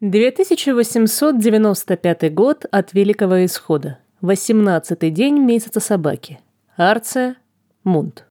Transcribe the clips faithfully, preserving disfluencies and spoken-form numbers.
две тысячи восемьсот девяносто пятый год от Великого Исхода. восемнадцатый день месяца собаки. Арция, Мунт.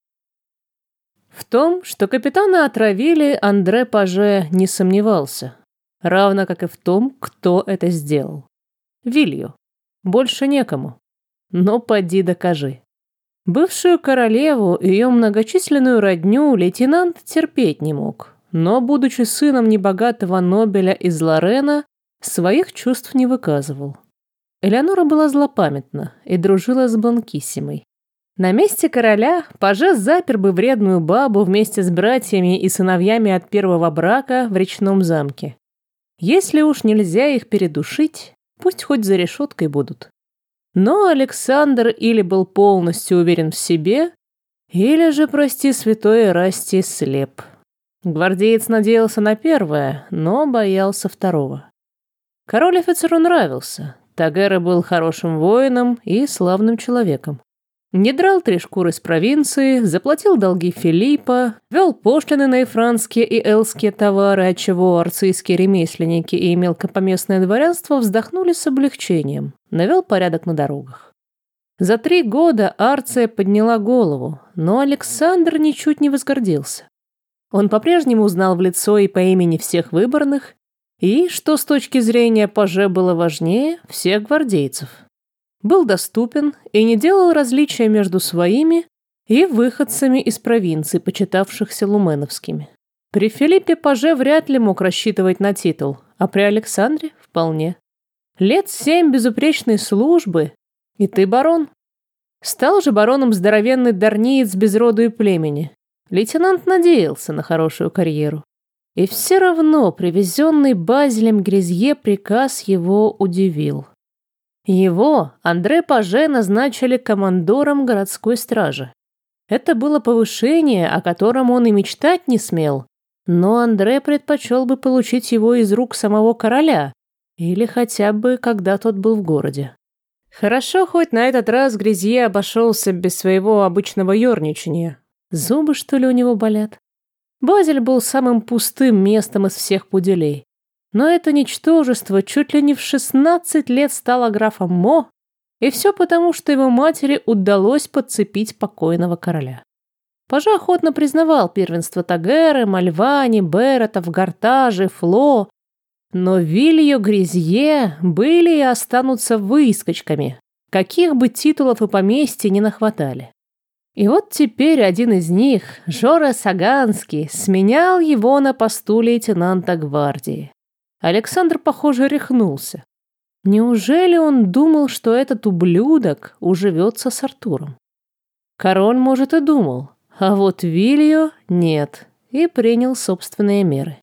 В том, что капитана отравили, Андре Паже не сомневался. Равно как и в том, кто это сделал. Вилью. Больше некому. Но поди докажи. Бывшую королеву и ее многочисленную родню лейтенант терпеть не мог. Но, будучи сыном небогатого Нобеля из Лорена, своих чувств не выказывал. Элеонора была злопамятна и дружила с Бланкиссимой. На месте короля Паже запер бы вредную бабу вместе с братьями и сыновьями от первого брака в речном замке. Если уж нельзя их передушить, пусть хоть за решеткой будут. Но Александр или был полностью уверен в себе, или же, прости святой Эрастий, слеп. Гвардеец надеялся на первое, но боялся второго. Король офицеру нравился. Тагера был хорошим воином и славным человеком. Не драл три шкуры с провинции, заплатил долги Филиппа, вел пошлины на ифранские и элские товары, отчего арцийские ремесленники и мелкопоместное дворянство вздохнули с облегчением, навел порядок на дорогах. За три года Арция подняла голову, но Александр ничуть не возгордился. Он по-прежнему узнал в лицо и по имени всех выборных, и, что с точки зрения Паже было важнее, всех гвардейцев. Был доступен и не делал различия между своими и выходцами из провинций, почитавшихся луменовскими. При Филиппе Паже вряд ли мог рассчитывать на титул, а при Александре – вполне. Лет семь безупречной службы, и ты барон. Стал же бароном здоровенный дарниец без роду и племени. Лейтенант надеялся на хорошую карьеру. И все равно привезенный Базилем Гризье приказ его удивил. Его, Андре Паже, назначили командором городской стражи. Это было повышение, о котором он и мечтать не смел, но Андре предпочел бы получить его из рук самого короля, или хотя бы, когда тот был в городе. Хорошо, хоть на этот раз Гризье обошелся без своего обычного ерничания. Зубы, что ли, у него болят? Базель был самым пустым местом из всех пуделей. Но это ничтожество чуть ли не в шестнадцать лет стало графом Мо, и все потому, что его матери удалось подцепить покойного короля. Паже охотно признавал первенство Тагеры, Мальвани, Беретов, Гартажи, Фло, но Вильо Гризье были и останутся выскочками, каких бы титулов и поместьй не нахватали. И вот теперь один из них, Жоре Саганский, сменял его на посту лейтенанта гвардии. Александр, похоже, рехнулся. Неужели он думал, что этот ублюдок уживется с Артуром? Король, может, и думал, а вот Вильо нет, и принял собственные меры.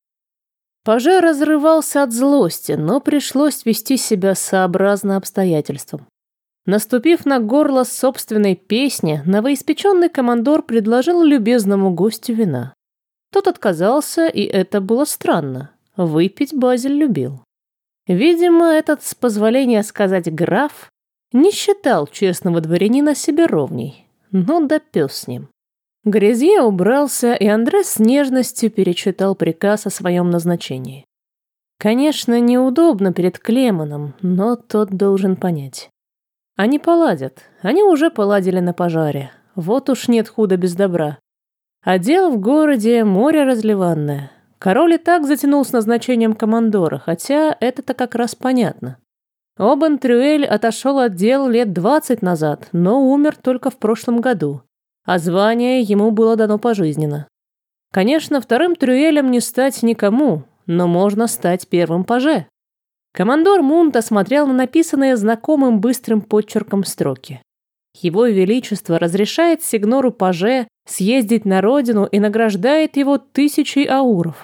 Паже разрывался от злости, но пришлось вести себя сообразно обстоятельствам. Наступив на горло собственной песни, новоиспеченный командор предложил любезному гостю вина. Тот отказался, и это было странно. Выпить Базиль любил. Видимо, этот, с позволения сказать граф, не считал честного дворянина себе ровней, но допес с ним. Гризье убрался, и Андре с нежностью перечитал приказ о своем назначении. Конечно, неудобно перед Клемоном, но тот должен понять. Они поладят. Они уже поладили на пожаре. Вот уж нет худа без добра. А дело в городе море разливанное. Король и так затянул с назначением командора, хотя это-то как раз понятно. Обан Трюэль отошел от дел лет двадцать назад, но умер только в прошлом году, а звание ему было дано пожизненно. Конечно, вторым Трюэлем не стать никому, но можно стать первым паже. Командор Мунта смотрел на написанные знакомым быстрым подчерком строки. Его Величество разрешает сигнору Паже съездить на родину и награждает его тысячей ауров.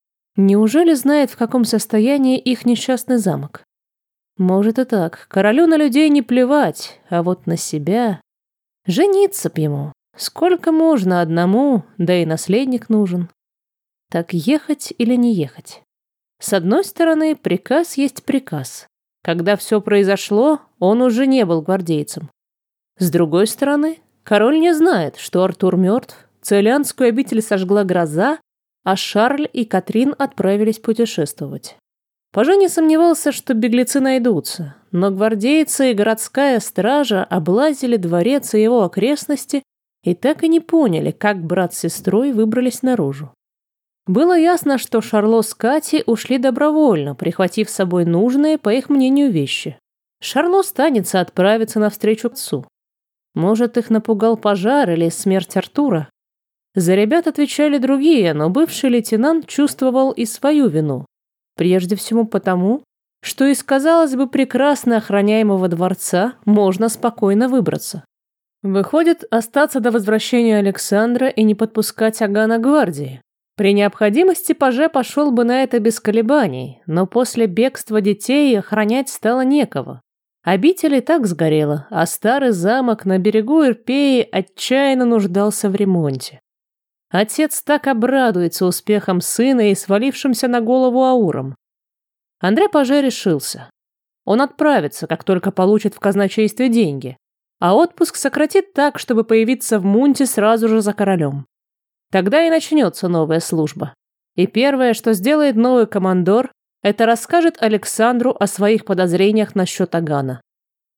Неужели знает, в каком состоянии их несчастный замок? Может и так. Королю на людей не плевать, а вот на себя... Жениться б ему. Сколько можно одному, да и наследник нужен. Так ехать или не ехать? С одной стороны, приказ есть приказ. Когда все произошло, он уже не был гвардейцем. С другой стороны, король не знает, что Артур мертв, Циолианскую обитель сожгла гроза, а Шарль и Катрин отправились путешествовать. Пажа не сомневался, что беглецы найдутся, но гвардейцы и городская стража облазили дворец и его окрестности и так и не поняли, как брат с сестрой выбрались наружу. Было ясно, что Шарло с Катей ушли добровольно, прихватив с собой нужные, по их мнению, вещи. Шарло станется отправиться навстречу отцу. Может, их напугал пожар или смерть Артура? За ребят отвечали другие, но бывший лейтенант чувствовал и свою вину. Прежде всего потому, что из, казалось бы, прекрасно охраняемого дворца можно спокойно выбраться. Выходит, остаться до возвращения Александра и не подпускать Агана к гвардии. При необходимости паже пошел бы на это без колебаний, но после бегства детей охранять стало некого. Обитель и так сгорела, а старый замок на берегу Ирпеи отчаянно нуждался в ремонте. Отец так обрадуется успехом сына и свалившимся на голову ауром. Андре Паже решился. Он отправится, как только получит в казначействе деньги, а отпуск сократит так, чтобы появиться в Мунте сразу же за королем. Тогда и начнется новая служба. И первое, что сделает новый командор, это расскажет Александру о своих подозрениях насчет Агана.